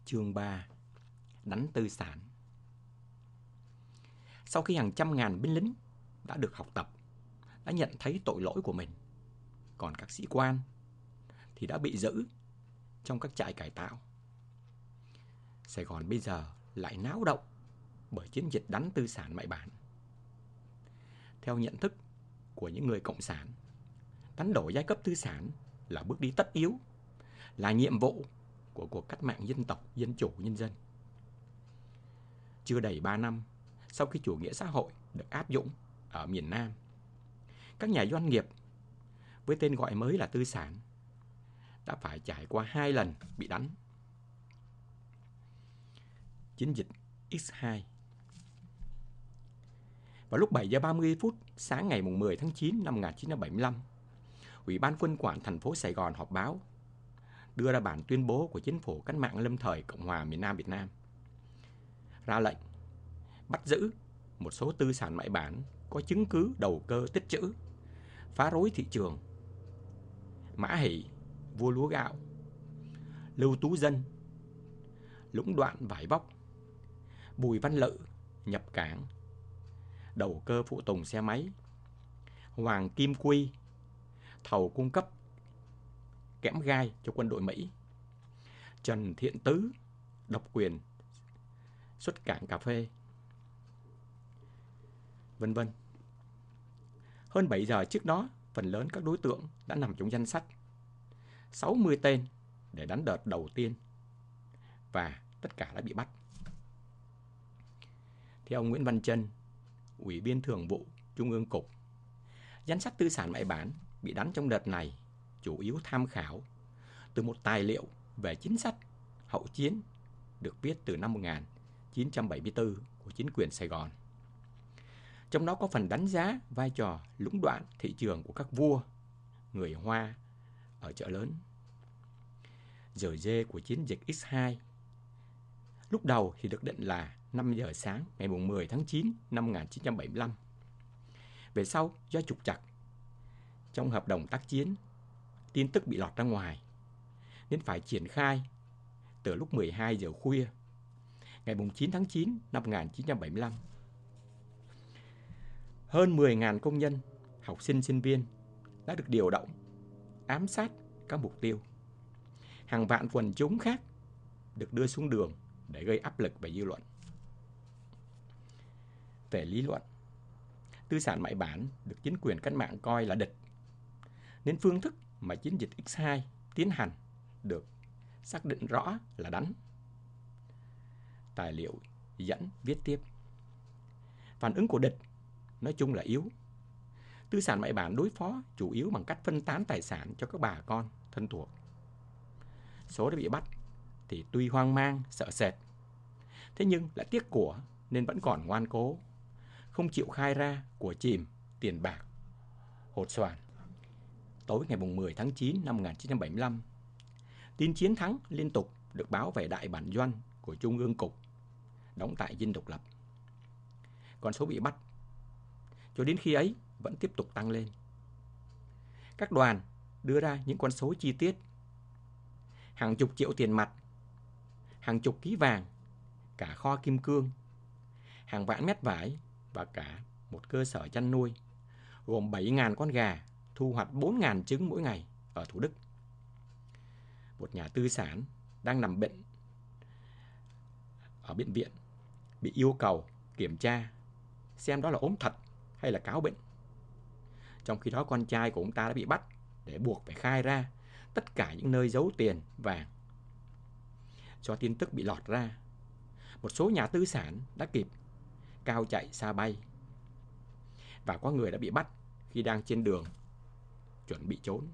Chương 3: Đánh tư sản. Sau khi hàng trăm ngàn binh lính đã được học tập, đã nhận thấy tội lỗi của mình, còn các sĩ quan thì đã bị giữ trong các trại cải tạo. Sài Gòn bây giờ lại náo động bởi chiến dịch đánh tư sản mại bản. Theo nhận thức của những người cộng sản, đánh đổ giai cấp tư sản là bước đi tất yếu, là nhiệm vụ của cuộc cách mạng dân tộc, dân chủ, nhân dân. Chưa đầy 3 năm sau khi chủ nghĩa xã hội được áp dụng ở miền Nam, các nhà doanh nghiệp với tên gọi mới là tư sản đã phải trải qua 2 lần bị đánh. Chiến dịch X2. Vào lúc 7 giờ 30 phút sáng ngày 10 tháng 9 năm 1975, Ủy ban Quân quản thành phố Sài Gòn họp báo, đưa ra bản tuyên bố của Chính phủ Cách mạng lâm thời Cộng hòa miền Nam Việt Nam, ra lệnh bắt giữ một số tư sản mại bản có chứng cứ đầu cơ tích trữ, phá rối thị trường: Mã Hỷ, vua lúa gạo; Lưu Tú Dân, lũng đoạn vải vóc; Bùi Văn Lự, nhập cảng, đầu cơ phụ tùng xe máy; Hoàng Kim Quy, thầu cung cấp kẽm gai cho quân đội Mỹ; Trần Thiện Tứ, độc quyền xuất cảng cà phê, vân vân. Hơn 7 giờ trước đó, phần lớn các đối tượng đã nằm trong danh sách 60 tên để đánh đợt đầu tiên, và tất cả đã bị bắt. Theo ông Nguyễn Văn Trân, Ủy viên Thường vụ Trung ương Cục, danh sách tư sản mại bản bị đánh trong đợt này chủ yếu tham khảo từ một tài liệu về chính sách hậu chiến được viết từ năm 1974 của chính quyền Sài Gòn. Trong đó có phần đánh giá vai trò lũng đoạn thị trường của các vua, người Hoa ở chợ lớn. Giờ dê của chiến dịch X2 lúc đầu thì được định là 5 giờ sáng ngày 10 tháng 9 năm 1975. Về sau, do trục trặc trong hợp đồng tác chiến, tin tức bị lọt ra ngoài, nên phải triển khai từ lúc 12 giờ khuya ngày 9 tháng 9 năm 1975. Hơn 10.000 công nhân, học sinh, sinh viên đã được điều động, ám sát các mục tiêu. Hàng vạn quần chúng khác được đưa xuống đường để gây áp lực về dư luận. Về lý luận, tư sản mại bản được chính quyền cách mạng coi là địch, nên phương thức mà chiến dịch X2 tiến hành được xác định rõ là đánh. Tài liệu dẫn viết tiếp: phản ứng của địch nói chung là yếu. Tư sản mại bản đối phó chủ yếu bằng cách phân tán tài sản cho các bà con thân thuộc. Số đã bị bắt thì tuy hoang mang, sợ sệt, thế nhưng lại tiếc của nên vẫn còn ngoan cố, không chịu khai ra của chìm, tiền bạc, hột xoàn. Tối ngày 10 tháng 9 năm 1975, tin chiến thắng liên tục được báo về đại bản doanh của Trung ương Cục, đóng tại Dinh Độc Lập. Con số bị bắt cho đến khi ấy vẫn tiếp tục tăng lên. Các đoàn đưa ra những con số chi tiết: hàng chục triệu tiền mặt, hàng chục ký vàng, cả kho kim cương, hàng vạn mét vải và cả một cơ sở chăn nuôi gồm 7.000 con gà thu hoạch 4.000 trứng mỗi ngày ở Thủ Đức. Một nhà tư sản đang nằm bệnh ở bệnh viện bị yêu cầu kiểm tra xem đó là ốm thật hay là cáo bệnh. Trong khi đó, con trai của ông ta đã bị bắt để buộc phải khai ra tất cả những nơi giấu tiền, vàng. Do tin tức bị lọt ra, một số nhà tư sản đã kịp cao chạy xa bay, và có người đã bị bắt khi đang trên đường chuẩn bị trốn.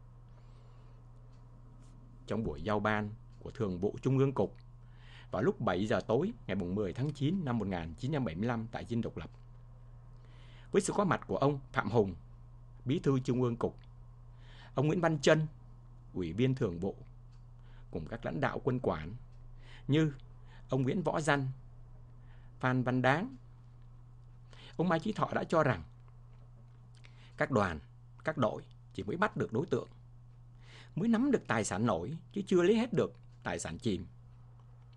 Trong buổi giao ban của Thường vụ Trung ương Cục vào lúc 7 giờ tối ngày 10 tháng 9 năm 1975 tại Dinh Độc Lập, với sự có mặt của ông Phạm Hùng, Bí thư Trung ương Cục, ông Nguyễn Văn Trân, Ủy viên Thường vụ, cùng các lãnh đạo quân quản như ông Nguyễn Võ Danh, Phan Văn Đáng, ông Mai Chí Thọ đã cho rằng các đoàn, các đội chỉ mới bắt được đối tượng, mới nắm được tài sản nổi chứ chưa lấy hết được tài sản chìm.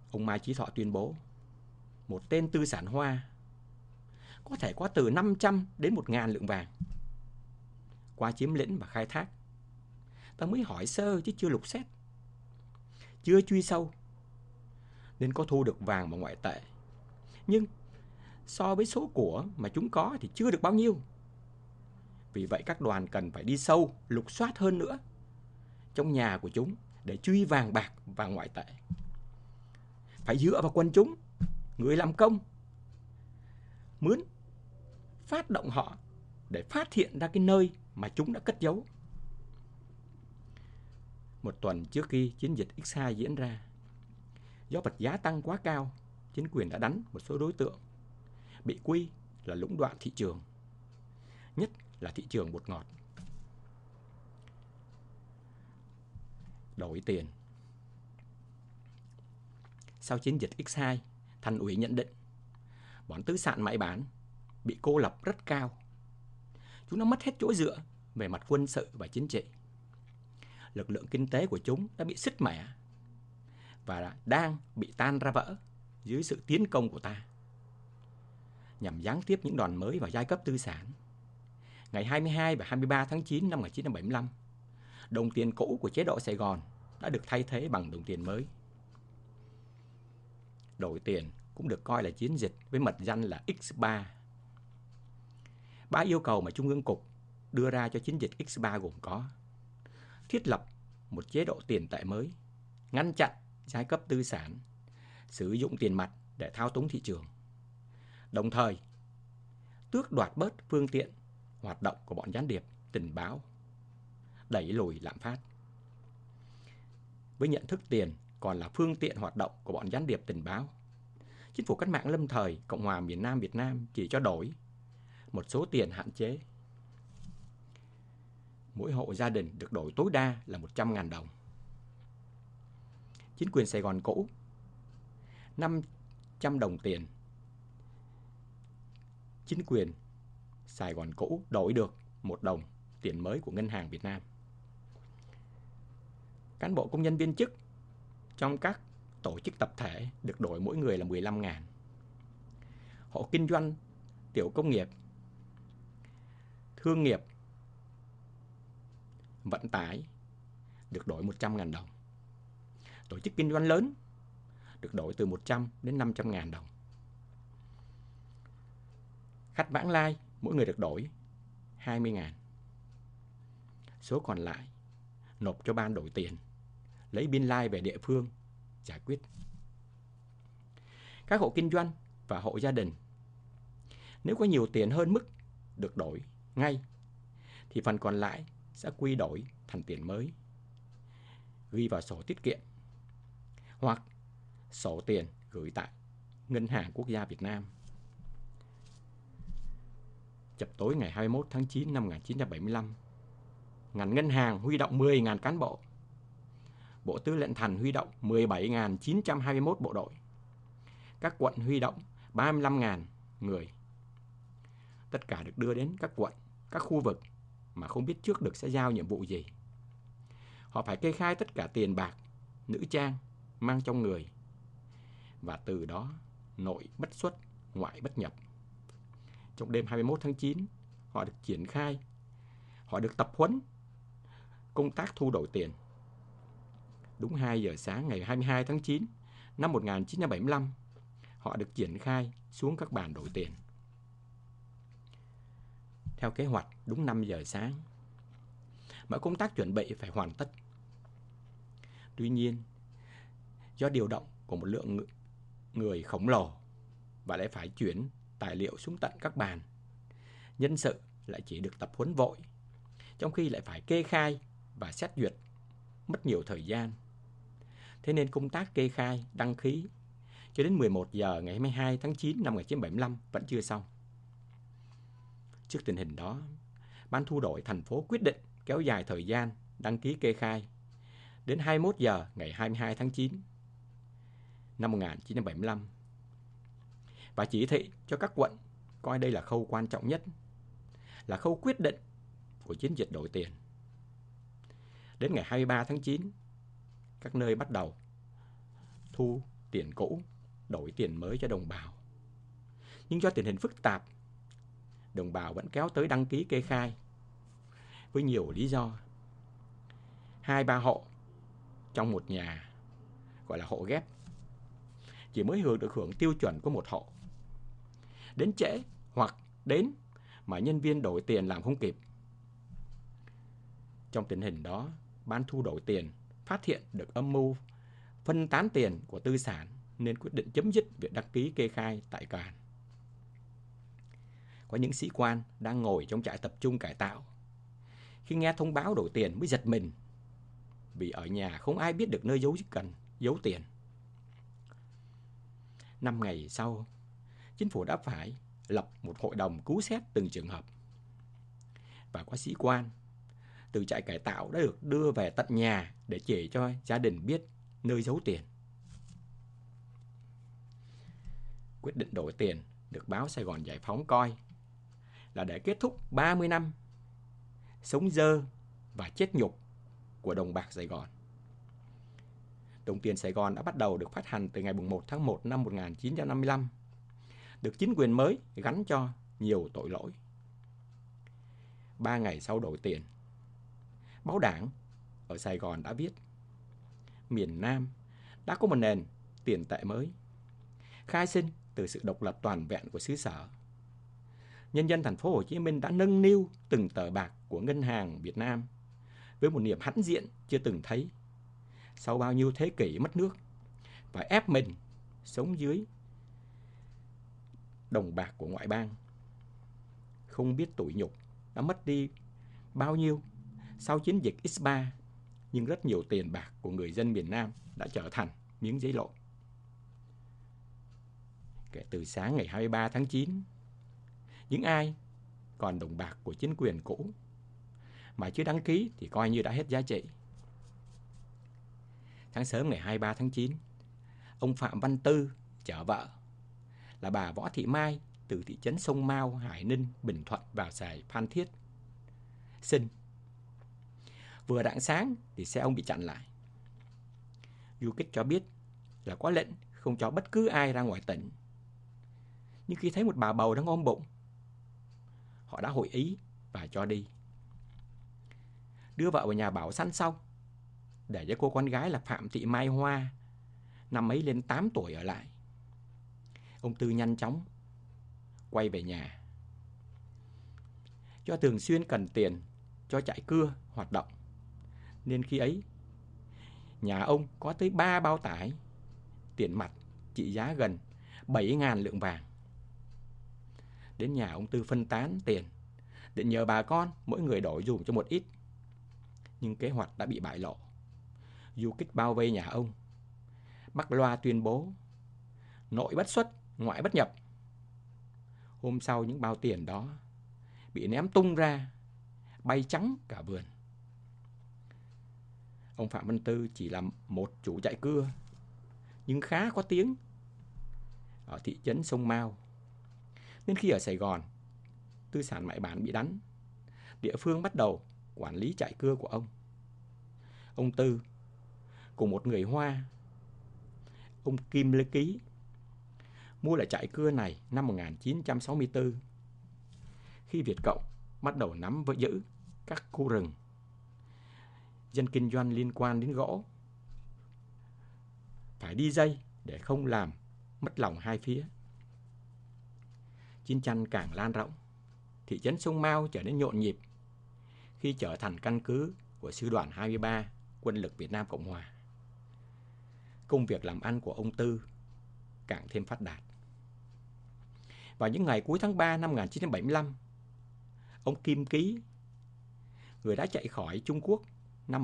Ông Mai Chí Thọ tuyên bố một tên tư sản Hoa có thể có từ 500 đến 1.000 lượng vàng. Qua chiếm lĩnh và khai thác, ta mới hỏi sơ chứ chưa lục xét, chưa truy sâu, nên có thu được vàng và ngoại tệ. Nhưng so với số của mà chúng có thì chưa được bao nhiêu. Vì vậy các đoàn cần phải đi sâu, lục soát hơn nữa trong nhà của chúng để truy vàng bạc và ngoại tệ. Phải dựa vào quần chúng, người làm công, mướn, phát động họ để phát hiện ra cái nơi mà chúng đã cất giấu. Một tuần trước khi chiến dịch X2 diễn ra, do vật giá tăng quá cao, chính quyền đã đánh một số đối tượng bị quy là lũng đoạn thị trường, nhất là thị trường bột ngọt. Đổi tiền. Sau chiến dịch X2, Thành ủy nhận định bọn tư sản mại bán bị cô lập rất cao. Chúng đã mất hết chỗ dựa về mặt quân sự và chính trị. Lực lượng kinh tế của chúng đã bị sứt mẻ và đang bị tan ra vỡ dưới sự tiến công của ta. Nhằm giáng tiếp những đòn mới vào giai cấp tư sản, ngày 22 và 23 tháng 9 năm 1975, đồng tiền cũ của chế độ Sài Gòn đã được thay thế bằng đồng tiền mới. Đổi tiền cũng được coi là chiến dịch với mật danh là X3. 3 yêu cầu mà Trung ương Cục đưa ra cho chiến dịch X3 gồm có: thiết lập một chế độ tiền tệ mới, ngăn chặn giai cấp tư sản sử dụng tiền mặt để thao túng thị trường, đồng thời tước đoạt bớt phương tiện hoạt động của bọn gián điệp tình báo, đẩy lùi lạm phát. Với nhận thức tiền còn là phương tiện hoạt động của bọn gián điệp tình báo, chính phủ cách mạng lâm thời Cộng hòa miền Nam Việt Nam chỉ cho đổi một số tiền hạn chế. Mỗi hộ gia đình được đổi tối đa là 100.000 đồng. Chính quyền Sài Gòn cũ 500 đồng tiền. Chính quyền Sài Gòn cũ đổi được 1 đồng tiền mới của Ngân hàng Việt Nam. Cán bộ công nhân viên chức trong các tổ chức tập thể được đổi mỗi người là 15.000. Hộ kinh doanh, tiểu công nghiệp, thương nghiệp, vận tải được đổi 100.000 đồng. Tổ chức kinh doanh lớn được đổi từ 100 đến 500.000 đồng. Khách vãng lai mỗi người được đổi 20.000. Số còn lại nộp cho ban đổi tiền, lấy biên lai về địa phương giải quyết. Các hộ kinh doanh và hộ gia đình nếu có nhiều tiền hơn mức được đổi ngay thì phần còn lại sẽ quy đổi thành tiền mới, ghi vào sổ tiết kiệm hoặc sổ tiền gửi tại Ngân hàng Quốc gia Việt Nam. Chập tối ngày 21 tháng 9 năm 1975, ngành ngân hàng huy động 10.000 cán bộ. Bộ Tư lệnh Thành huy động 17.921 bộ đội. Các quận huy động 35.000 người. Tất cả được đưa đến các quận, các khu vực mà không biết trước được sẽ giao nhiệm vụ gì. Họ phải kê khai tất cả tiền bạc, nữ trang mang trong người, và từ đó nội bất xuất, ngoại bất nhập. Trong đêm 21 tháng 9, họ được triển khai, họ được tập huấn công tác thu đổi tiền. Đúng 2 giờ sáng ngày 22 tháng 9 năm 1975, họ được triển khai xuống các bàn đổi tiền. Theo kế hoạch, đúng 5 giờ sáng, mọi công tác chuẩn bị phải hoàn tất. Tuy nhiên, do điều động của một lượng người khổng lồ và lại phải chuyển tài liệu xuống tận các bàn, nhân sự lại chỉ được tập huấn vội, trong khi lại phải kê khai và xét duyệt mất nhiều thời gian. Thế nên công tác kê khai, đăng ký cho đến 11 giờ ngày 22 tháng 9 năm 1975 vẫn chưa xong. Trước tình hình đó, Ban thu đổi thành phố quyết định kéo dài thời gian đăng ký kê khai đến 21 giờ ngày 22 tháng 9 năm 1975 và chỉ thị cho các quận coi đây là khâu quan trọng nhất, là khâu quyết định của chiến dịch đổi tiền. Đến ngày 23 tháng 9, các nơi bắt đầu thu tiền cũ đổi tiền mới cho đồng bào. Nhưng do tình hình phức tạp, đồng bào vẫn kéo tới đăng ký kê khai với nhiều lý do. 2-3 hộ trong một nhà gọi là hộ ghép chỉ mới được hưởng tiêu chuẩn của một hộ. Đến trễ hoặc đến mà nhân viên đổi tiền làm không kịp. Trong tình hình đó, ban thu đổi tiền phát hiện được âm mưu phân tán tiền của tư sản nên quyết định chấm dứt việc đăng ký kê khai tại càn. Có những sĩ quan đang ngồi trong trại tập trung cải tạo. Khi nghe thông báo đổi tiền mới giật mình, vì ở nhà không ai biết được nơi giấu tiền. 5 ngày sau, chính phủ đã phải lập một hội đồng cứu xét từng trường hợp. Và có sĩ quan từ trại cải tạo đã được đưa về tận nhà để chỉ cho gia đình biết nơi giấu tiền. Quyết định đổi tiền được báo Sài Gòn Giải Phóng coi là để kết thúc 30 năm sống dơ và chết nhục của đồng bạc Sài Gòn. Đồng tiền Sài Gòn đã bắt đầu được phát hành từ ngày 1 tháng 1 năm 1955, được chính quyền mới gắn cho nhiều tội lỗi. 3 ngày sau đổi tiền, báo Đảng ở Sài Gòn đã viết: miền Nam đã có một nền tiền tệ mới, khai sinh từ sự độc lập toàn vẹn của xứ sở. Nhân dân thành phố Hồ Chí Minh đã nâng niu từng tờ bạc của Ngân hàng Việt Nam với một niềm hãnh diện chưa từng thấy sau bao nhiêu thế kỷ mất nước, và ép mình sống dưới đồng bạc của ngoại bang. Không biết tủi nhục đã mất đi bao nhiêu sau chiến dịch X3, nhưng rất nhiều tiền bạc của người dân miền Nam đã trở thành miếng giấy lộn. Kể từ sáng ngày 23 tháng 9, những ai còn đồng bạc của chính quyền cũ mà chưa đăng ký thì coi như đã hết giá trị. Sáng sớm ngày 23 tháng 9, ông Phạm Văn Tư chở vợ là bà Võ Thị Mai từ thị trấn Sông Mao, Hải Ninh, Bình Thuận vào Sài Phan Thiết xin. Vừa rạng sáng thì xe ông bị chặn lại. Du kích cho biết là có lệnh không cho bất cứ ai ra ngoài tỉnh. Nhưng khi thấy một bà bầu đang ôm bụng, họ đã hội ý và cho đi. Đưa vợ vào nhà bảo săn xong, để cho cô con gái là Phạm Thị Mai Hoa, năm ấy lên 8 tuổi ở lại. Ông Tư nhanh chóng quay về nhà. Do thường xuyên cần tiền cho trại cưa hoạt động, nên khi ấy nhà ông có tới 3 bao tải tiền mặt trị giá gần 7.000 lượng vàng. Đến nhà ông Tư phân tán tiền, định nhờ bà con mỗi người đổi dùm cho một ít. Nhưng kế hoạch đã bị bại lộ. Du kích bao vây nhà ông, bắc loa tuyên bố nội bất xuất, ngoại bất nhập. Hôm sau những bao tiền đó bị ném tung ra, bay trắng cả vườn. Ông Phạm Văn Tư chỉ là một chủ trại cưa, nhưng khá có tiếng ở thị trấn Sông Mao. Nên khi ở Sài Gòn, tư sản mại bản bị đánh, địa phương bắt đầu quản lý trại cưa của ông. Ông Tư cùng một người Hoa, ông Kim Lê Ký, mua lại trại cưa này năm 1964, khi Việt Cộng bắt đầu nắm giữ các khu rừng. Dân kinh doanh liên quan đến gỗ phải đi dây để không làm mất lòng hai phía. Chiến tranh càng lan rộng, thị trấn Sông Mao trở nên nhộn nhịp khi trở thành căn cứ của Sư đoàn 23 Quân lực Việt Nam Cộng Hòa. Công việc làm ăn của ông Tư càng thêm phát đạt. Vào những ngày cuối tháng 3 năm 1975, ông Kim Ký, người đã chạy khỏi Trung Quốc năm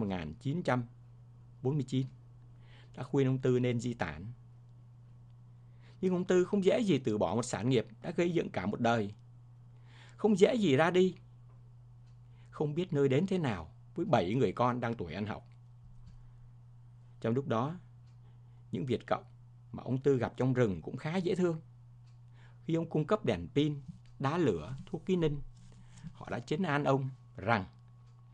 1949, đã khuyên ông Tư nên di tản. Nhưng ông Tư không dễ gì từ bỏ một sản nghiệp đã gây dựng cả một đời. Không dễ gì ra đi, không biết nơi đến thế nào với 7 người con đang tuổi ăn học. Trong lúc đó, những Việt Cộng mà ông Tư gặp trong rừng cũng khá dễ thương. Khi ông cung cấp đèn pin, đá lửa, thuốc ký ninh, họ đã trấn an ông rằng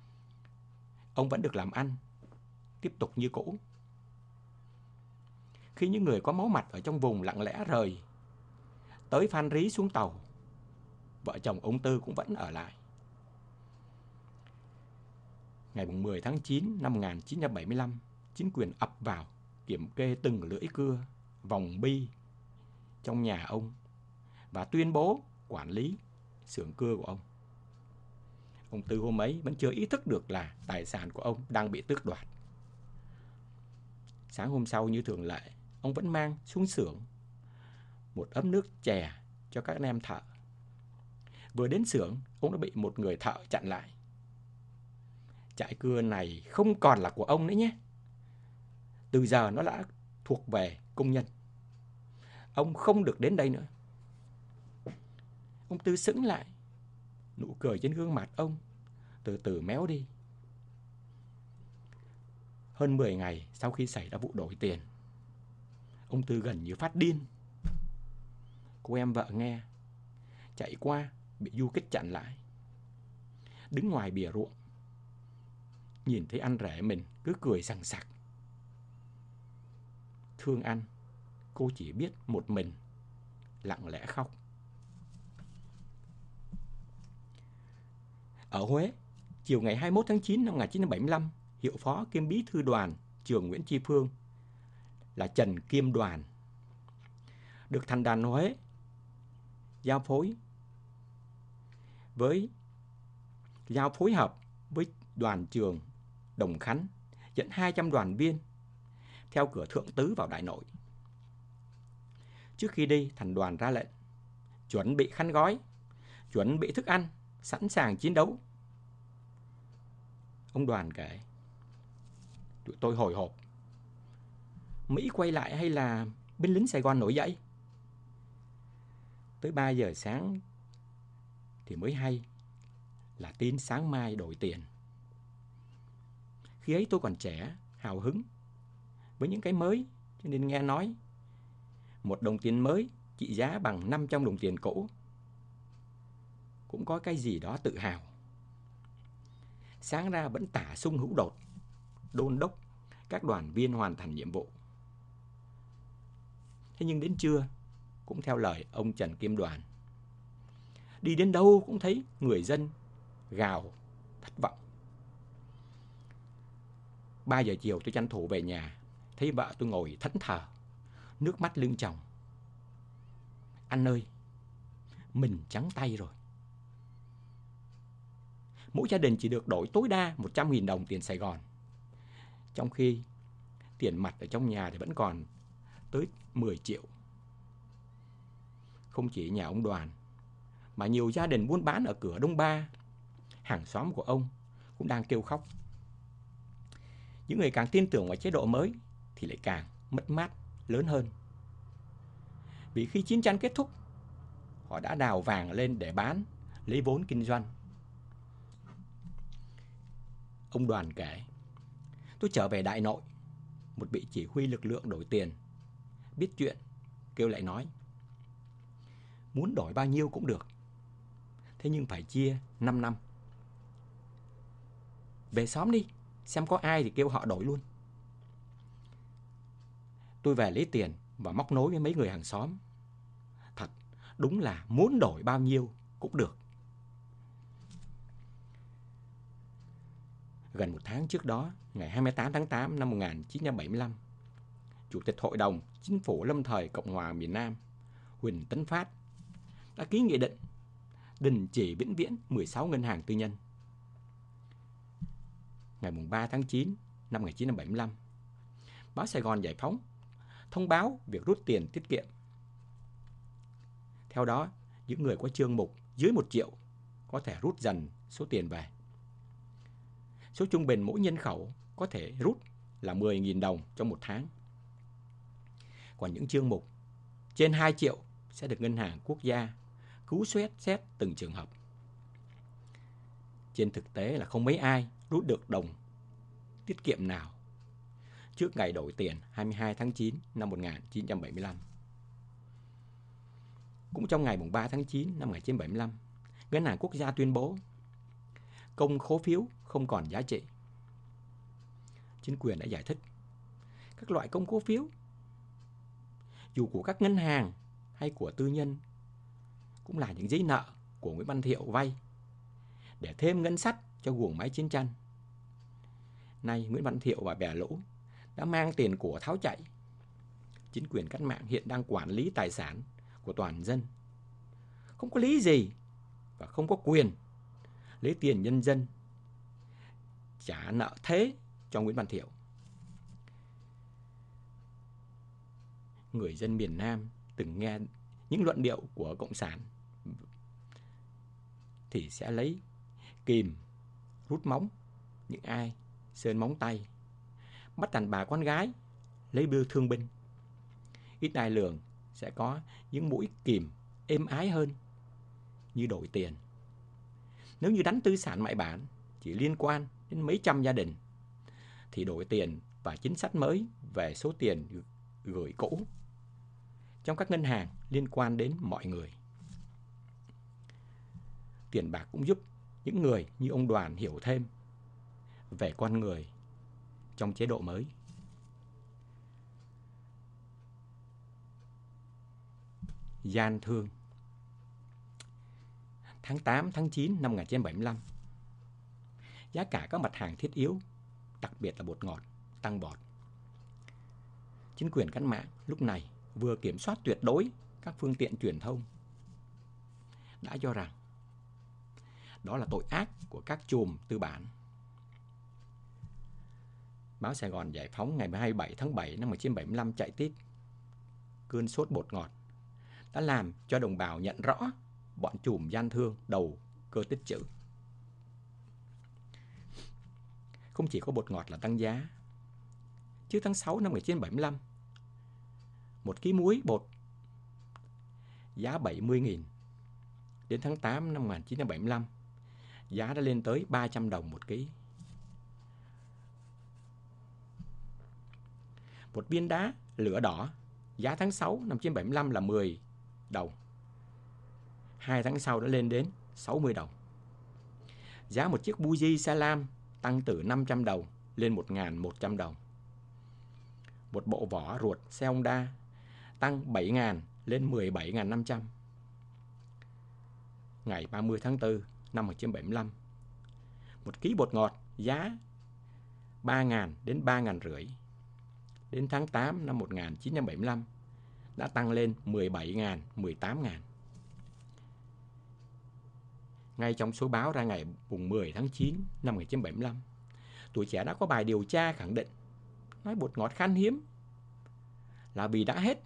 ông vẫn được làm ăn, tiếp tục như cũ. khi những người có máu mặt ở trong vùng lặng lẽ rời tới Phan Rí xuống tàu, vợ chồng ông Tư cũng vẫn ở lại. Ngày 10 tháng 9 năm 1975, chính quyền ập vào kiểm kê từng lưỡi cưa, vòng bi trong nhà ông và tuyên bố quản lý xưởng cưa của ông. Ông Tư hôm ấy vẫn chưa ý thức được là tài sản của ông đang bị tước đoạt. Sáng hôm sau như thường lệ, ông vẫn mang xuống xưởng một ấm nước chè cho các anh em thợ. Vừa đến xưởng, ông đã bị một người thợ chặn lại. Trại cưa này không còn là của ông nữa nhé. Từ giờ nó đã thuộc về công nhân. Ông không được đến đây nữa. Ông Tư sững lại. Nụ cười trên gương mặt ông từ từ méo đi. Hơn 10 ngày sau khi xảy ra vụ đổi tiền, ông Tư gần như phát điên. Cô em vợ nghe, chạy qua bị du kích chặn lại. Đứng ngoài bìa ruộng, nhìn thấy anh rể mình cứ cười sằng sặc. Thương anh, cô chỉ biết một mình lặng lẽ khóc. Ở Huế, chiều ngày 21 tháng 9 năm 1975, hiệu phó kiêm bí thư đoàn trường Nguyễn Tri Phương là Trần Kim Đoàn được thành đoàn Huế giao phối hợp với đoàn trường Đồng Khánh dẫn 200 đoàn viên theo cửa Thượng Tứ vào Đại Nội. Trước khi đi, thành đoàn ra lệnh chuẩn bị khăn gói, chuẩn bị thức ăn, sẵn sàng chiến đấu. Ông Đoàn kể, tụi tôi hồi hộp. Mỹ quay lại hay là binh lính Sài Gòn nổi dậy? Tới 3 giờ sáng thì mới hay là tin sáng mai đổi tiền. Khi ấy tôi còn trẻ, hào hứng với những cái mới, cho nên nghe nói 1 đồng tiền mới trị giá bằng 500 đồng tiền cũ cũng có cái gì đó tự hào. Sáng ra vẫn tả sung hữu đột, đôn đốc các đoàn viên hoàn thành nhiệm vụ. Thế nhưng đến trưa, cũng theo lời ông Trần Kim Đoàn, đi đến đâu cũng thấy người dân gào thất vọng. 3 giờ chiều tôi tranh thủ về nhà, thấy vợ tôi ngồi thẫn thờ, nước mắt lưng tròng. Anh ơi, mình trắng tay rồi. Mỗi gia đình chỉ được đổi tối đa 100.000 đồng tiền Sài Gòn, trong khi tiền mặt ở trong nhà thì vẫn còn tới 10 triệu. Không chỉ nhà ông Đoàn, mà nhiều gia đình buôn bán ở cửa Đông Ba, hàng xóm của ông cũng đang kêu khóc. Những người càng tin tưởng vào chế độ mới thì lại càng mất mát lớn hơn. Vì khi chiến tranh kết thúc, họ đã đào vàng lên để bán, lấy vốn kinh doanh. Ông Đoàn kể, tôi trở về Đại Nội, một vị chỉ huy lực lượng đổi tiền, biết chuyện, kêu lại nói, muốn đổi bao nhiêu cũng được, thế nhưng phải chia 5 năm. Về xóm đi, xem có ai thì kêu họ đổi luôn. Tôi về lấy tiền và móc nối với mấy người hàng xóm. Thật, đúng là muốn đổi bao nhiêu cũng được. Gần 1 tháng trước đó, ngày 28 tháng 8 năm 1975, Chủ tịch Hội đồng Chính phủ lâm thời Cộng hòa miền Nam Huỳnh Tấn Phát đã ký nghị định đình chỉ vĩnh viễn 16 ngân hàng tư nhân. Ngày 3 tháng 9 năm 1975, báo Sài Gòn Giải Phóng thông báo việc rút tiền tiết kiệm. Theo đó, những người có chương mục dưới 1 triệu có thể rút dần số tiền về. Số trung bình mỗi nhân khẩu có thể rút là 10.000 đồng trong 1 tháng. Còn những chương mục trên 2 triệu sẽ được Ngân hàng Quốc gia cứu xét từng trường hợp. Trên thực tế là không mấy ai rút được đồng tiết kiệm nào trước ngày đổi tiền 22 tháng 9 năm 1975. Cũng trong ngày 3 tháng 9 năm 1975, Ngân hàng Quốc gia tuyên bố công khố phiếu không còn giá trị. Chính quyền đã giải thích các loại công khố phiếu dù của các ngân hàng hay của tư nhân, cũng là những giấy nợ của Nguyễn Văn Thiệu vay để thêm ngân sách cho guồng máy chiến tranh. Nay Nguyễn Văn Thiệu và bè lũ đã mang tiền của tháo chạy. Chính quyền cách mạng hiện đang quản lý tài sản của toàn dân. Không có lý gì và không có quyền lấy tiền nhân dân trả nợ thế cho Nguyễn Văn Thiệu. Người dân miền Nam từng nghe những luận điệu của Cộng sản thì sẽ lấy kìm rút móng những ai sơn móng tay, bắt đàn bà con gái lấy bưu thương binh. Ít ai lường sẽ có những mũi kìm êm ái hơn như đổi tiền. Nếu như đánh tư sản mại bản chỉ liên quan đến mấy trăm gia đình, thì đổi tiền và chính sách mới về số tiền gửi cũ trong các ngân hàng liên quan đến mọi người. Tiền bạc cũng giúp những người như ông Đoàn hiểu thêm về con người trong chế độ mới. Gian thương. Tháng 8, tháng 9 năm 1975, giá cả các mặt hàng thiết yếu, đặc biệt là bột ngọt, tăng vọt. Chính quyền cách mạng lúc này vừa kiểm soát tuyệt đối các phương tiện truyền thông, đã cho rằng đó là tội ác của các chùm tư bản. Báo Sài Gòn Giải Phóng ngày 27 tháng 7 năm 1975 chạy tít: cơn sốt bột ngọt đã làm cho đồng bào nhận rõ bọn chùm gian thương đầu cơ tích trữ. Không chỉ có bột ngọt là tăng giá. Trước tháng 6 năm 1975, một ký muối bột giá 70.000. Đến tháng 8 năm 1975, giá đã lên tới 300 đồng một ký. Một viên đá lửa đỏ giá tháng 6 năm 1975 là 10 đồng. 2 tháng sau đã lên đến 60 đồng. Giá một chiếc buji sa lam tăng từ 500 đồng lên 1.100 đồng. Một bộ vỏ ruột xe Honda tăng 7.000 lên 17.500. Ngày 30 tháng 4 năm 1975, một ký bột ngọt giá 3.000 đến 3.500. Đến tháng 8 năm 1975 đã tăng lên 17.000, 18.000. Ngay trong số báo ra ngày 10 tháng 9 năm 1975, Tuổi Trẻ đã có bài điều tra khẳng định nói bột ngọt khan hiếm là vì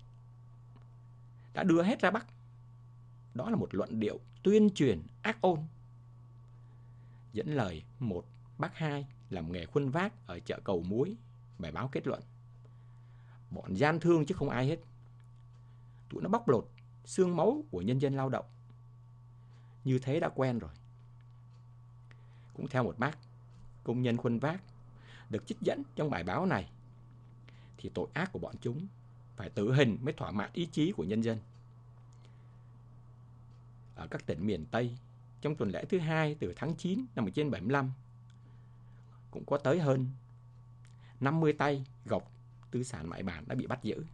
đã đưa hết ra Bắc. Đó là một luận điệu tuyên truyền ác ôn. Dẫn lời một bác hai làm nghề khuân vác ở chợ Cầu Muối, bài báo kết luận: bọn gian thương chứ không ai hết. Tụi nó bóc lột xương máu của nhân dân lao động. Như thế đã quen rồi. Cũng theo một bác công nhân khuân vác được trích dẫn trong bài báo này, thì tội ác của bọn chúng phải tử hình mới thỏa mãn ý chí của nhân dân. Ở các tỉnh miền Tây, trong tuần lễ thứ hai từ tháng 9 năm 1975, cũng có tới hơn 50 tay gọc tư sản mại bản đã bị bắt giữ.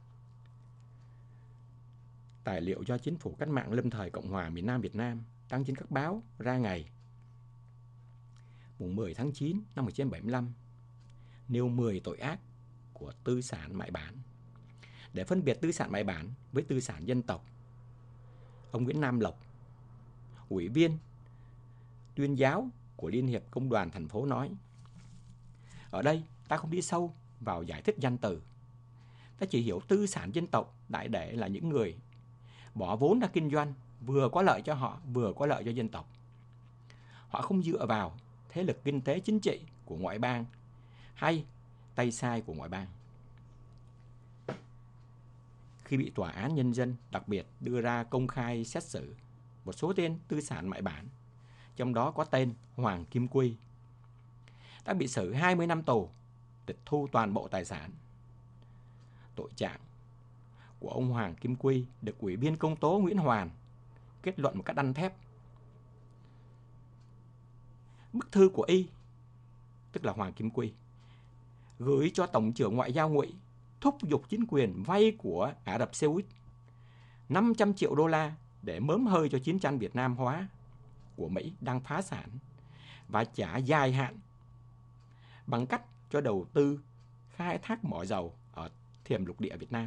Tài liệu do Chính phủ Cách mạng Lâm thời Cộng hòa miền Nam Việt Nam đăng trên các báo ra ngày 10 tháng 9 năm 1975 nêu 10 tội ác của tư sản mại bản. Để phân biệt tư sản mại bản với tư sản dân tộc, ông Nguyễn Nam Lộc, ủy viên tuyên giáo của Liên hiệp Công đoàn thành phố nói: ở đây ta không đi sâu vào giải thích danh từ. Ta chỉ hiểu tư sản dân tộc đại để là những người bỏ vốn ra kinh doanh, vừa có lợi cho họ, vừa có lợi cho dân tộc. Họ không dựa vào thế lực kinh tế chính trị của ngoại bang hay tay sai của ngoại bang. Khi bị Tòa án Nhân dân đặc biệt đưa ra công khai xét xử một số tên tư sản mại bản, trong đó có tên Hoàng Kim Quy, đã bị xử 20 năm tù, tịch thu toàn bộ tài sản. Tội trạng của ông Hoàng Kim Quy được Ủy viên Công tố Nguyễn Hoàn kết luận một cách đanh thép. Bức thư của Y, tức là Hoàng Kim Quy, gửi cho Tổng trưởng Ngoại giao Ngụy thúc giục chính quyền vay của Ả Rập Xê Út 500 triệu đô la để mớm hơi cho chiến tranh Việt Nam hóa của Mỹ đang phá sản và trả dài hạn bằng cách cho đầu tư khai thác mỏ dầu ở thềm lục địa Việt Nam.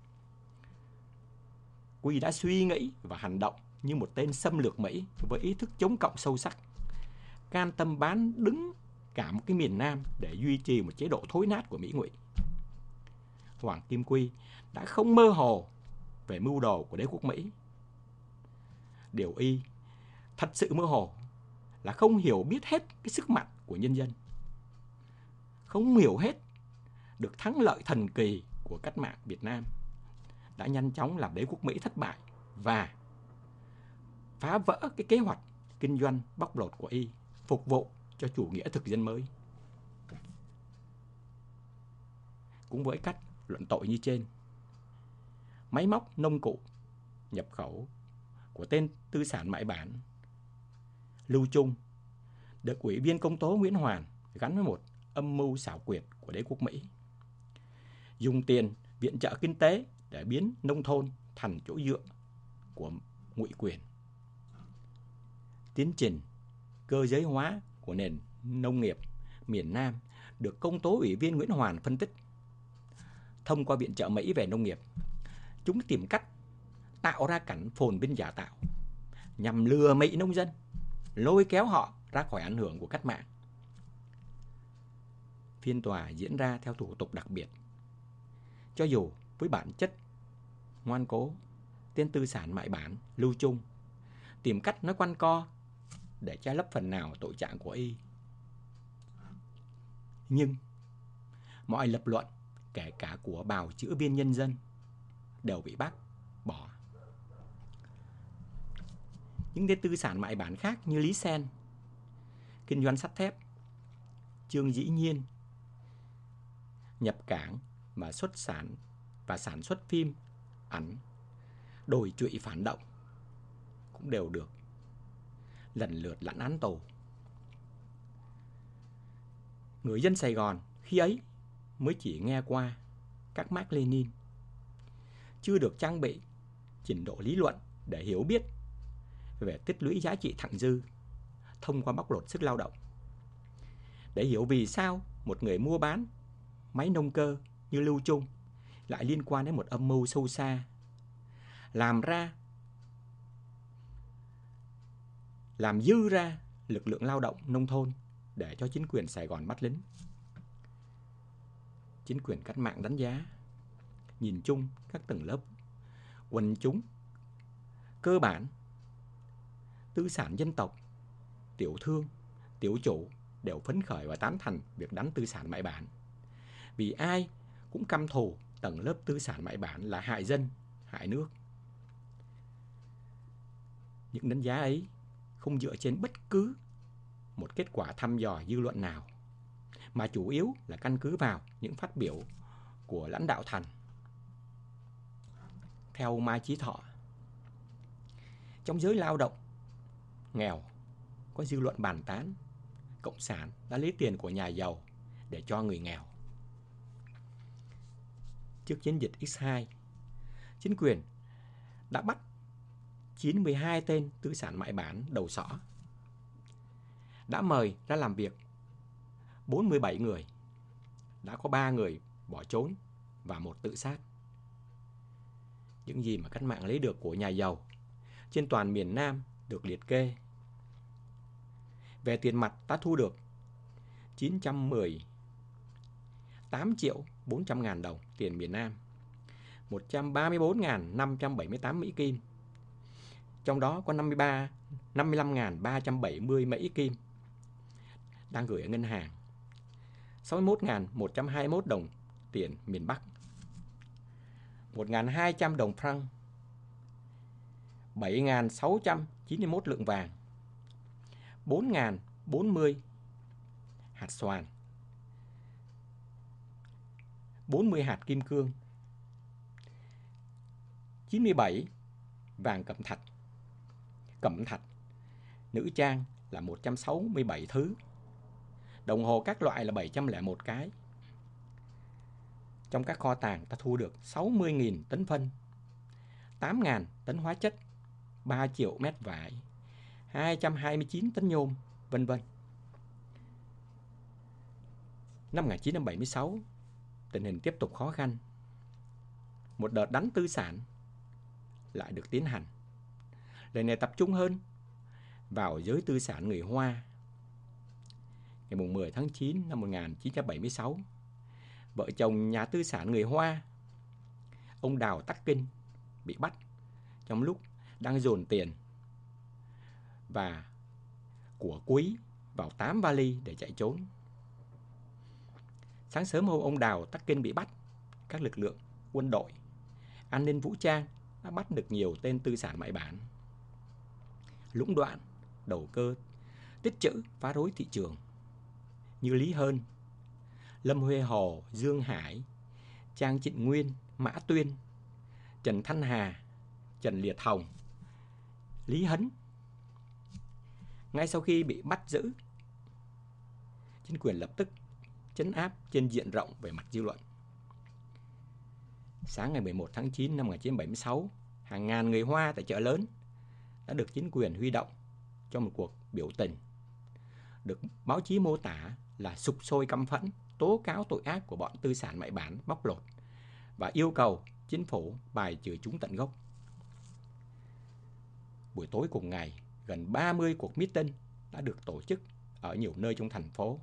Quy đã suy nghĩ và hành động như một tên xâm lược Mỹ với ý thức chống cộng sâu sắc, can tâm bán đứng cả một cái miền Nam để duy trì một chế độ thối nát của Mỹ ngụy. Hoàng Kim Quy đã không mơ hồ về mưu đồ của đế quốc Mỹ. Điều y thật sự mơ hồ là không hiểu biết hết cái sức mạnh của nhân dân, không hiểu hết được thắng lợi thần kỳ của cách mạng Việt Nam đã nhanh chóng làm đế quốc Mỹ thất bại và phá vỡ cái kế hoạch kinh doanh bóc lột của y phục vụ cho chủ nghĩa thực dân mới. Cũng với cách luận tội như trên, máy móc nông cụ nhập khẩu của tên tư sản mại bản Lưu Trung được Ủy viên công tố Nguyễn Hoàn gắn với một âm mưu xảo quyệt của đế quốc Mỹ, dùng tiền viện trợ kinh tế để biến nông thôn thành chỗ dựa của ngụy quyền. Tiến trình cơ giới hóa của nền nông nghiệp miền Nam được công tố Ủy viên Nguyễn Hoàn phân tích. Thông qua viện trợ Mỹ về nông nghiệp, chúng tìm cách tạo ra cảnh phồn vinh giả tạo nhằm lừa Mỹ nông dân, lôi kéo họ ra khỏi ảnh hưởng của cách mạng. Phiên tòa diễn ra theo thủ tục đặc biệt. Cho dù với bản chất ngoan cố, tên tư sản mại bản Lưu Trung tìm cách nói quanh co để che lấp phần nào tội trạng của y, nhưng mọi lập luận, kể cả của bào chữa viên nhân dân, đều bị bác bỏ. Những tên tư sản mại bản khác như Lý Sen, kinh doanh sắt thép, Trương Dĩ Nhiên, nhập cảng và sản xuất phim, ảnh, đồi trụy phản động cũng đều được lần lượt lãnh án tù. Người dân Sài Gòn khi ấy mới chỉ nghe qua các Mác Lênin, chưa được trang bị trình độ lý luận để hiểu biết về tích lũy giá trị thặng dư thông qua bóc lột sức lao động, để hiểu vì sao một người mua bán máy nông cơ như Lưu Trung lại liên quan đến một âm mưu sâu xa, làm dư ra lực lượng lao động nông thôn để cho chính quyền Sài Gòn bắt lính. Chính quyền cách mạng đánh giá, nhìn chung các tầng lớp quần chúng cơ bản, tư sản dân tộc, tiểu thương, tiểu chủ đều phấn khởi và tán thành việc đánh tư sản mại bản, vì ai cũng căm thù tầng lớp tư sản mại bản là hại dân, hại nước. Những đánh giá ấy không dựa trên bất cứ một kết quả thăm dò dư luận nào, mà chủ yếu là căn cứ vào những phát biểu của lãnh đạo Thành. Theo Mai Chí Thọ, trong giới lao động nghèo có dư luận bàn tán Cộng sản đã lấy tiền của nhà giàu để cho người nghèo. Trước chiến dịch X2, chính quyền đã bắt 92 tên tư sản mại bản đầu sỏ, đã mời ra làm việc 47 người, đã có 3 người bỏ trốn và 1 tự sát. Những gì mà cách mạng lấy được của nhà giàu trên toàn miền Nam được liệt kê. Về tiền mặt ta thu được 918 triệu 400 ngàn đồng tiền miền Nam, 134.578 Mỹ Kim, trong đó có 55.370 Mỹ Kim đang gửi ở ngân hàng, 61.121 đồng tiền miền Bắc, 1.200 đồng franc, 7.691 lượng vàng, 4.040 hạt xoàn, 40 hạt kim cương, 97 vàng cẩm thạch, nữ trang là 167 thứ, đồng hồ các loại là 701 cái. Trong các kho tàng ta thu được 60.000 tấn phân, 8.000 tấn hóa chất, 3 triệu mét vải, 229 tấn nhôm, vân vân. Năm 1976, tình hình tiếp tục khó khăn. Một đợt đánh tư sản lại được tiến hành. Lần này tập trung hơn vào giới tư sản người Hoa. Ngày 10 tháng 9 năm 1976, vợ chồng nhà tư sản người Hoa, ông Đào Tắc Kinh, bị bắt trong lúc đang dồn tiền và của quý vào 8 vali để chạy trốn. Sáng sớm hôm ông Đào Tắc Kinh bị bắt, các lực lượng quân đội, an ninh vũ trang đã bắt được nhiều tên tư sản mại bản, lũng đoạn, đầu cơ, tích trữ, phá rối thị trường như Lý Hơn, Lâm Huê Hồ, Dương Hải, Trang Trịnh Nguyên, Mã Tuyên, Trần Thanh Hà, Trần Liệt Hồng, Lý Hấn. Ngay sau khi bị bắt giữ, chính quyền lập tức trấn áp trên diện rộng về mặt dư luận. Sáng ngày 11 tháng 9 năm 1976, hàng ngàn người Hoa tại chợ lớn đã được chính quyền huy động cho một cuộc biểu tình, được báo chí mô tả là sục sôi căm phẫn, tố cáo tội ác của bọn tư sản mại bản bóc lột và yêu cầu chính phủ bài trừ chúng tận gốc. Buổi tối cùng ngày, gần 30 cuộc meeting đã được tổ chức ở nhiều nơi trong thành phố.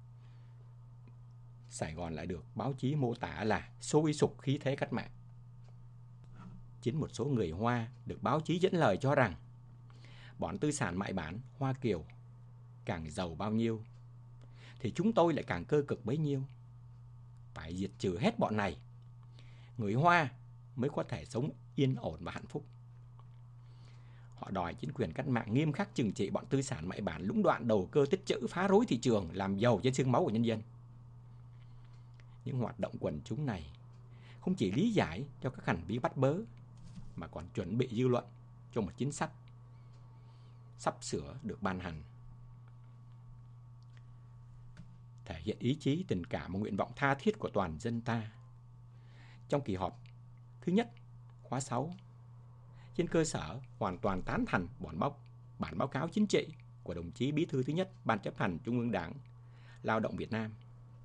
Sài Gòn lại được báo chí mô tả là sôi sục khí thế cách mạng. Chính một số người Hoa được báo chí dẫn lời cho rằng bọn tư sản mại bản Hoa Kiều càng giàu bao nhiêu thì chúng tôi lại càng cơ cực bấy nhiêu. Phải diệt trừ hết bọn này, người Hoa mới có thể sống yên ổn và hạnh phúc. Họ đòi chính quyền cách mạng nghiêm khắc trừng trị bọn tư sản mại bản lũng đoạn, đầu cơ, tích trữ, phá rối thị trường, làm giàu trên xương máu của nhân dân. Những hoạt động quần chúng này không chỉ lý giải cho các hành vi bắt bớ, mà còn chuẩn bị dư luận cho một chính sách sắp sửa được ban hành. Thể hiện ý chí, tình cảm và nguyện vọng tha thiết của toàn dân ta. Trong kỳ họp thứ nhất, khóa 6, trên cơ sở hoàn toàn tán thành bản báo cáo chính trị của đồng chí Bí thư thứ nhất Ban chấp hành Trung ương Đảng Lao động Việt Nam,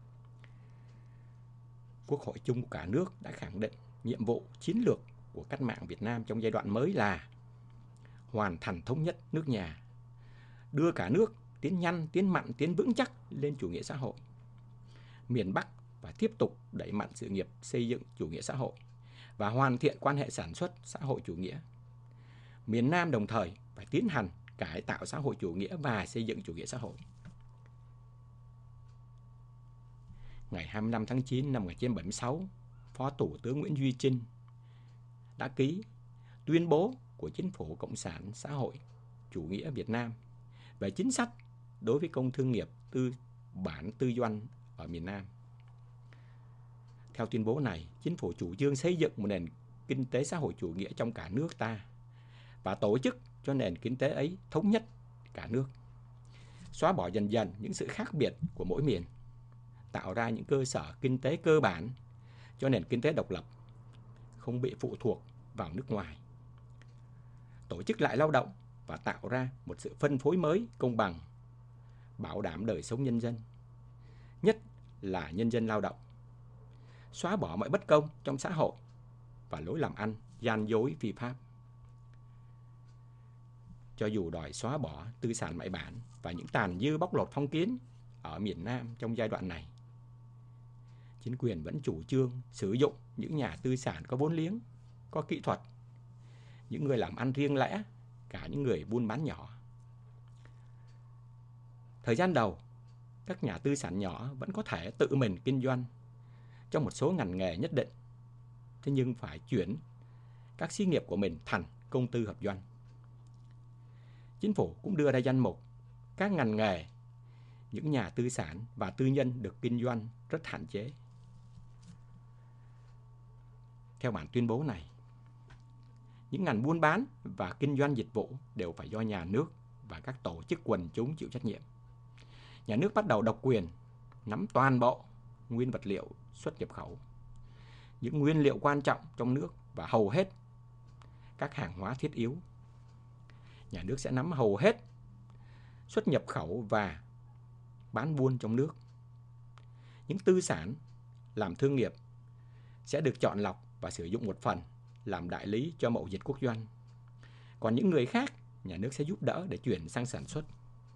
Quốc hội chung của cả nước đã khẳng định nhiệm vụ chiến lược của cách mạng Việt Nam trong giai đoạn mới là hoàn thành thống nhất nước nhà, đưa cả nước tiến nhanh, tiến mạnh, tiến vững chắc lên chủ nghĩa xã hội. Miền Bắc và tiếp tục đẩy mạnh sự nghiệp xây dựng chủ nghĩa xã hội và hoàn thiện quan hệ sản xuất xã hội chủ nghĩa. Miền Nam đồng thời phải tiến hành cải tạo xã hội chủ nghĩa và xây dựng chủ nghĩa xã hội. Ngày 25 tháng 9 năm 1976, Phó Thủ tướng Nguyễn Duy Trinh đã ký tuyên bố của Chính phủ Cộng sản xã hội chủ nghĩa Việt Nam về chính sách đối với công thương nghiệp tư bản tư doanh ở miền Nam. Theo tuyên bố này, Chính phủ chủ trương xây dựng một nền kinh tế xã hội chủ nghĩa trong cả nước ta và tổ chức cho nền kinh tế ấy thống nhất cả nước, xóa bỏ dần dần những sự khác biệt của mỗi miền, tạo ra những cơ sở kinh tế cơ bản cho nền kinh tế độc lập, không bị phụ thuộc vào nước ngoài, tổ chức lại lao động và tạo ra một sự phân phối mới công bằng, bảo đảm đời sống nhân dân, nhất là nhân dân lao động, xóa bỏ mọi bất công trong xã hội và lối làm ăn gian dối phi pháp. Cho dù đòi xóa bỏ tư sản mại bản và những tàn dư bóc lột phong kiến ở miền Nam trong giai đoạn này, chính quyền vẫn chủ trương sử dụng những nhà tư sản có vốn liếng, có kỹ thuật, những người làm ăn riêng lẻ, cả những người buôn bán nhỏ. Thời gian đầu, các nhà tư sản nhỏ vẫn có thể tự mình kinh doanh trong một số ngành nghề nhất định, thế nhưng phải chuyển các xí nghiệp của mình thành công tư hợp doanh. Chính phủ cũng đưa ra danh mục các ngành nghề những nhà tư sản và tư nhân được kinh doanh rất hạn chế. Theo bản tuyên bố này, những ngành buôn bán và kinh doanh dịch vụ đều phải do nhà nước và các tổ chức quần chúng chịu trách nhiệm. Nhà nước bắt đầu độc quyền nắm toàn bộ nguyên vật liệu xuất nhập khẩu, những nguyên liệu quan trọng trong nước và hầu hết các hàng hóa thiết yếu. Nhà nước sẽ nắm hầu hết xuất nhập khẩu và bán buôn trong nước. Những tư sản làm thương nghiệp sẽ được chọn lọc và sử dụng một phần làm đại lý cho mậu dịch quốc doanh. Còn những người khác, nhà nước sẽ giúp đỡ để chuyển sang sản xuất.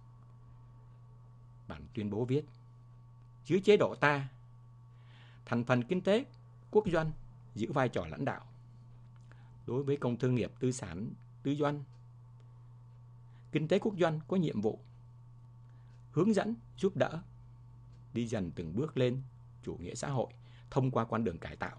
Bản tuyên bố viết: dưới chế độ ta, thành phần kinh tế quốc doanh giữ vai trò lãnh đạo. Đối với công thương nghiệp, tư sản, tư doanh, kinh tế quốc doanh có nhiệm vụ hướng dẫn, giúp đỡ, đi dần từng bước lên chủ nghĩa xã hội thông qua con đường cải tạo.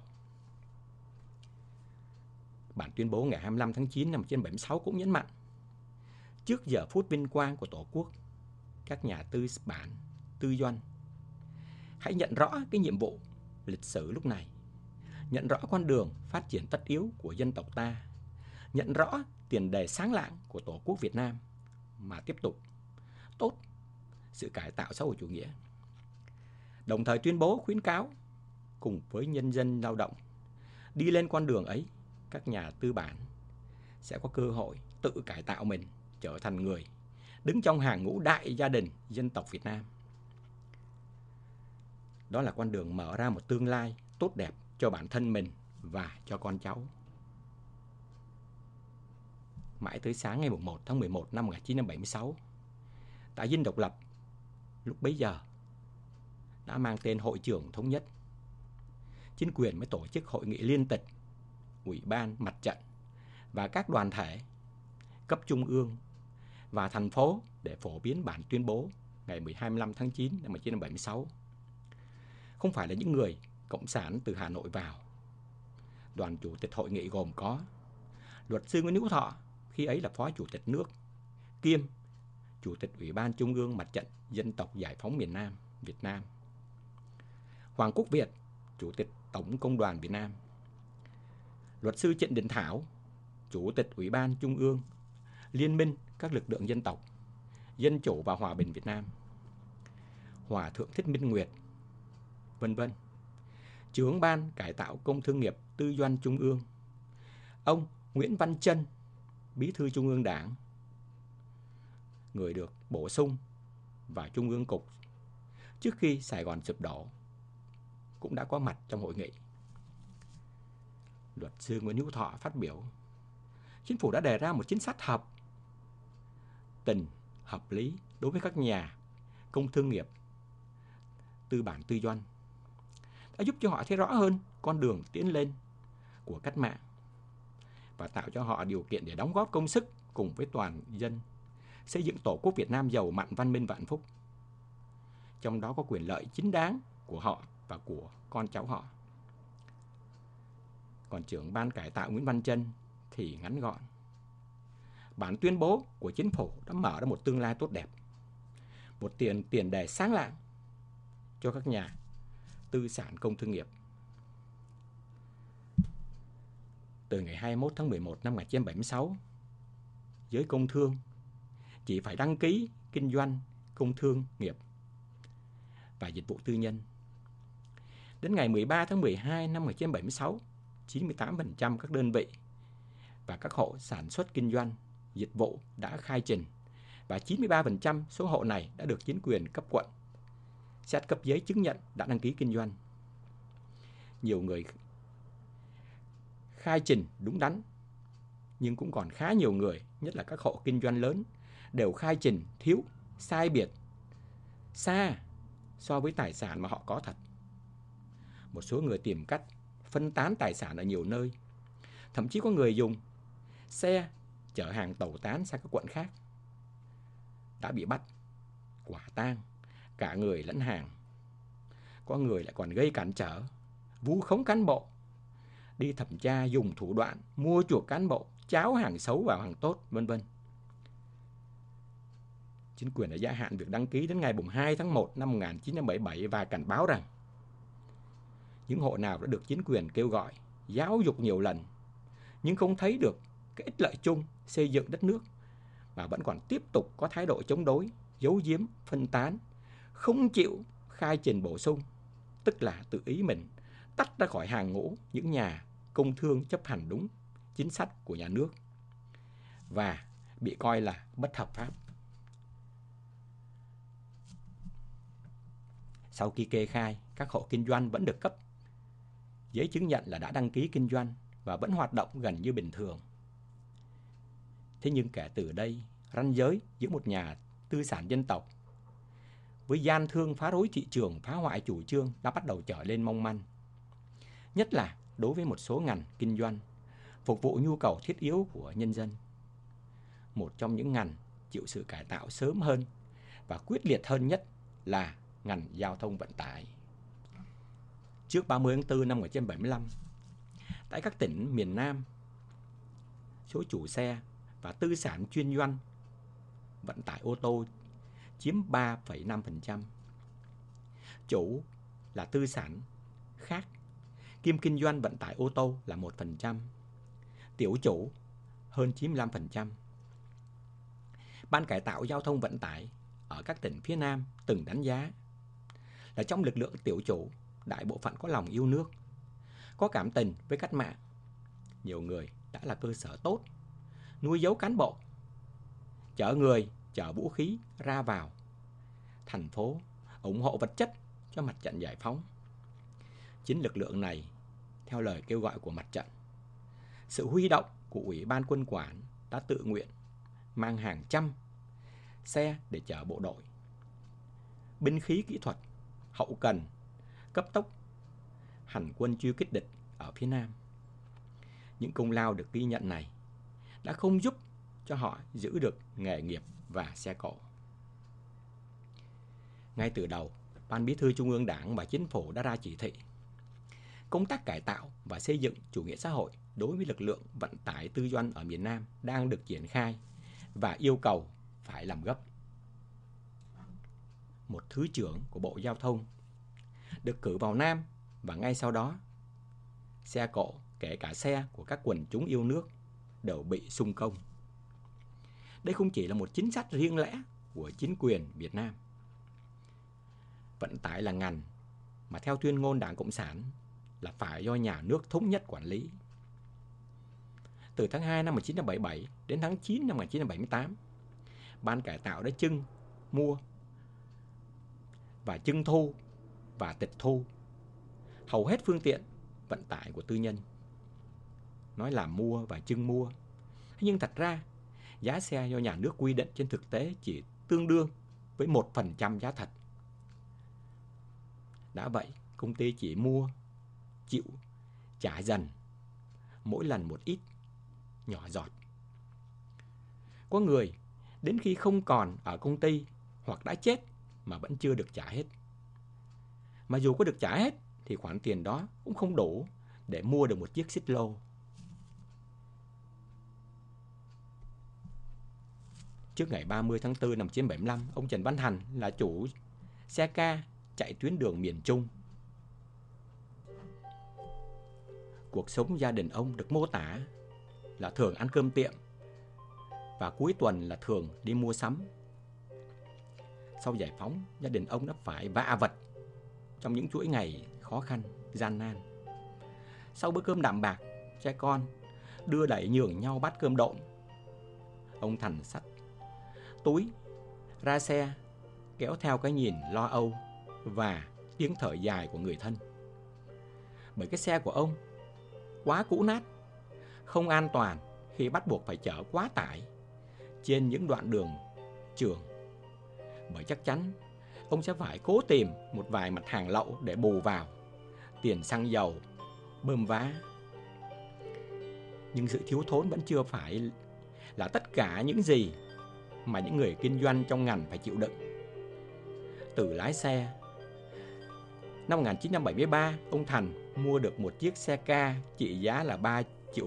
Bản tuyên bố ngày 25 tháng 9 năm 1976 cũng nhấn mạnh: trước giờ phút vinh quang của Tổ quốc, các nhà tư bản, tư doanh hãy nhận rõ cái nhiệm vụ lịch sử lúc này, nhận rõ con đường phát triển tất yếu của dân tộc ta, nhận rõ tiền đề sáng lạng của Tổ quốc Việt Nam mà tiếp tục tốt sự cải tạo xã hội chủ nghĩa. Đồng thời tuyên bố khuyến cáo cùng với nhân dân lao động đi lên con đường ấy, các nhà tư bản sẽ có cơ hội tự cải tạo mình trở thành người đứng trong hàng ngũ đại gia đình dân tộc Việt Nam. Đó là con đường mở ra một tương lai tốt đẹp cho bản thân mình và cho con cháu. Mãi tới sáng ngày 1 tháng 11 năm 1976, tại Dinh Độc Lập, lúc bấy giờ đã mang tên Hội trưởng Thống nhất, chính quyền mới tổ chức hội nghị liên tịch, ủy ban, mặt trận và các đoàn thể cấp trung ương và thành phố để phổ biến bản tuyên bố ngày 25 tháng 9 năm 1976. Không phải là những người cộng sản từ Hà Nội vào. Đoàn chủ tịch hội nghị gồm có luật sư Nguyễn Hữu Thọ, khi ấy là phó chủ tịch nước, kiêm chủ tịch Ủy ban Trung ương Mặt trận Dân tộc Giải phóng miền Nam Việt Nam; Hoàng Quốc Việt, chủ tịch Tổng Công đoàn Việt Nam; luật sư Trịnh Đình Thảo, chủ tịch Ủy ban Trung ương Liên minh các lực lượng dân tộc, dân chủ và hòa bình Việt Nam; Hòa thượng Thích Minh Nguyệt, vân vân; trưởng ban cải tạo công thương nghiệp tư doanh Trung ương, ông Nguyễn Văn Trân, bí thư Trung ương Đảng, người được bổ sung vào Trung ương Cục trước khi Sài Gòn sụp đổ, cũng đã có mặt trong hội nghị. Luật sư Nguyễn Hữu Thọ phát biểu: chính phủ đã đề ra một chính sách hợp tình, hợp lý đối với các nhà công thương nghiệp, tư bản tư doanh, đã giúp cho họ thấy rõ hơn con đường tiến lên của cách mạng và tạo cho họ điều kiện để đóng góp công sức cùng với toàn dân xây dựng Tổ quốc Việt Nam giàu mạnh, văn minh và hạnh phúc. Trong đó có quyền lợi chính đáng của họ và của con cháu họ. Còn trưởng ban cải tạo Nguyễn Văn Trân thì ngắn gọn: bản tuyên bố của chính phủ đã mở ra một tương lai tốt đẹp, một tiền đề sáng lạng cho các nhà tư sản công thương nghiệp. Từ ngày 21 tháng 11 năm 1976, giới công thương chỉ phải đăng ký kinh doanh công thương nghiệp và dịch vụ tư nhân. Đến ngày 13 tháng 12 năm 1976, 98% các đơn vị và các hộ sản xuất kinh doanh dịch vụ đã khai trình và 93% số hộ này đã được chính quyền cấp quận xét cấp giấy chứng nhận đã đăng ký kinh doanh. Nhiều người khai trình đúng đắn, nhưng cũng còn khá nhiều người, nhất là các hộ kinh doanh lớn, đều khai trình thiếu, sai biệt, xa so với tài sản mà họ có thật. Một số người tìm cách phân tán tài sản ở nhiều nơi. Thậm chí có người dùng xe chở hàng tẩu tán sang các quận khác, đã bị bắt, quả tang, cả người lẫn hàng. Có người lại còn gây cản trở, vu khống cán bộ, đi thẩm tra dùng thủ đoạn mua chuộc cán bộ, cháo hàng xấu vào hàng tốt, vân vân. Chính quyền đã gia hạn việc đăng ký đến ngày 2 tháng 1 năm 1977 và cảnh báo rằng những hộ nào đã được chính quyền kêu gọi, giáo dục nhiều lần nhưng không thấy được cái ích lợi chung xây dựng đất nước mà vẫn còn tiếp tục có thái độ chống đối, giấu giếm, phân tán, không chịu khai trình bổ sung, tức là tự ý mình tách ra khỏi hàng ngũ những nhà công thương chấp hành đúng chính sách của nhà nước và bị coi là bất hợp pháp. Sau khi kê khai, các hộ kinh doanh vẫn được cấp giấy chứng nhận là đã đăng ký kinh doanh và vẫn hoạt động gần như bình thường. Thế nhưng kể từ đây, ranh giới giữa một nhà tư sản dân tộc với gian thương phá rối thị trường, phá hoại chủ trương đã bắt đầu trở lên mong manh. Nhất là đối với một số ngành kinh doanh phục vụ nhu cầu thiết yếu của nhân dân. Một trong những ngành chịu sự cải tạo sớm hơn và quyết liệt hơn nhất là ngành giao thông vận tải. Trước 30 tháng 4 năm 1975, tại các tỉnh miền Nam, số chủ xe và tư sản chuyên doanh vận tải ô tô chiếm 3,5%. Chủ là tư sản khác kiêm kinh doanh vận tải ô tô là 1%. Tiểu chủ hơn 95%. Ban cải tạo giao thông vận tải ở các tỉnh phía Nam từng đánh giá là trong lực lượng tiểu chủ, đại bộ phận có lòng yêu nước, có cảm tình với cách mạng. Nhiều người đã là cơ sở tốt, nuôi dấu cán bộ, chở người, chở vũ khí ra vào thành phố, ủng hộ vật chất cho mặt trận giải phóng. Chính lực lượng này, theo lời kêu gọi của mặt trận, sự huy động của Ủy ban Quân quản đã tự nguyện mang hàng trăm xe để chở bộ đội, binh khí kỹ thuật, hậu cần, cấp tốc hành quân truy kích địch ở phía Nam. Những công lao được ghi nhận này đã không giúp cho họ giữ được nghề nghiệp và xe cộ. Ngay từ đầu, Ban Bí thư Trung ương Đảng và Chính phủ đã ra chỉ thị công tác cải tạo và xây dựng chủ nghĩa xã hội đối với lực lượng vận tải tư doanh ở miền Nam đang được triển khai và yêu cầu phải làm gấp. Một thứ trưởng của Bộ Giao thông được cử vào Nam và ngay sau đó, xe cộ, kể cả xe của các quần chúng yêu nước, đều bị xung công. Đây không chỉ là một chính sách riêng lẻ của chính quyền Việt Nam. Vận tải là ngành mà theo tuyên ngôn Đảng Cộng sản là phải do nhà nước thống nhất quản lý. Từ tháng 2 năm 1977 đến tháng 9 năm 1978, Ban cải tạo đã mua và thu và tịch thu hầu hết phương tiện vận tải của tư nhân. Nói là mua và mua, nhưng thật ra giá xe do nhà nước quy định trên thực tế chỉ tương đương với 1% giá thật. Đã vậy, công ty chỉ chịu trả dần, mỗi lần một ít, nhỏ giọt. Có người đến khi không còn ở công ty hoặc đã chết mà vẫn chưa được trả hết. Mà dù có được trả hết thì khoản tiền đó cũng không đủ để mua được một chiếc xích lô. Trước ngày 30 tháng 4 năm 1975, ông Trần Văn Thành là chủ xe ca chạy tuyến đường miền Trung. Cuộc sống gia đình ông được mô tả là thường ăn cơm tiệm và cuối tuần là thường đi mua sắm. Sau giải phóng, gia đình ông đã phải vạ vật trong những chuỗi ngày khó khăn, gian nan. Sau bữa cơm đạm bạc, cha con đưa đẩy nhường nhau bát cơm độn. Ông Thành xách túi ra xe, kéo theo cái nhìn lo âu và tiếng thở dài của người thân. Bởi cái xe của ông quá cũ nát, không an toàn khi bắt buộc phải chở quá tải trên những đoạn đường trường. Bởi chắc chắn ông sẽ phải cố tìm một vài mặt hàng lậu để bù vào tiền xăng dầu, bơm vá. Nhưng sự thiếu thốn vẫn chưa phải là tất cả những gì mà những người kinh doanh trong ngành phải chịu đựng. Từ lái xe, năm 1973, ông Thành mua được một chiếc xe ca trị giá là 3,5 triệu.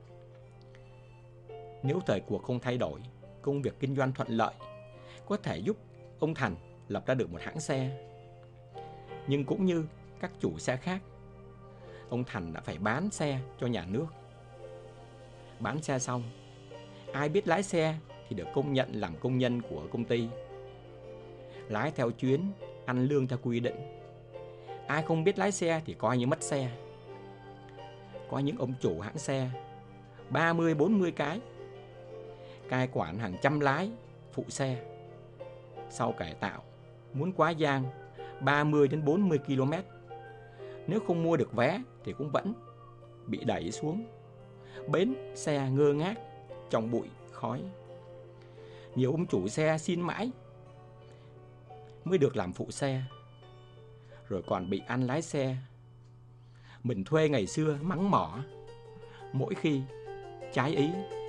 Nếu thời cuộc không thay đổi, công việc kinh doanh thuận lợi có thể giúp ông Thành lập ra được một hãng xe. Nhưng cũng như các chủ xe khác, ông Thành đã phải bán xe cho nhà nước. Bán xe xong, ai biết lái xe thì được công nhận làm công nhân của công ty. Lái theo chuyến, ăn lương theo quy định. Ai không biết lái xe thì coi như mất xe. Có những ông chủ hãng xe 30-40 cái, cai quản hàng trăm lái phụ xe. Sau cải tạo, muốn quá giang 30-40 km, nếu không mua được vé thì cũng vẫn bị đẩy xuống bến xe ngơ ngác trong bụi khói. Nhiều ông chủ xe xin mãi mới được làm phụ xe, rồi còn bị anh lái xe mình thuê ngày xưa mắng mỏ mỗi khi trái ý.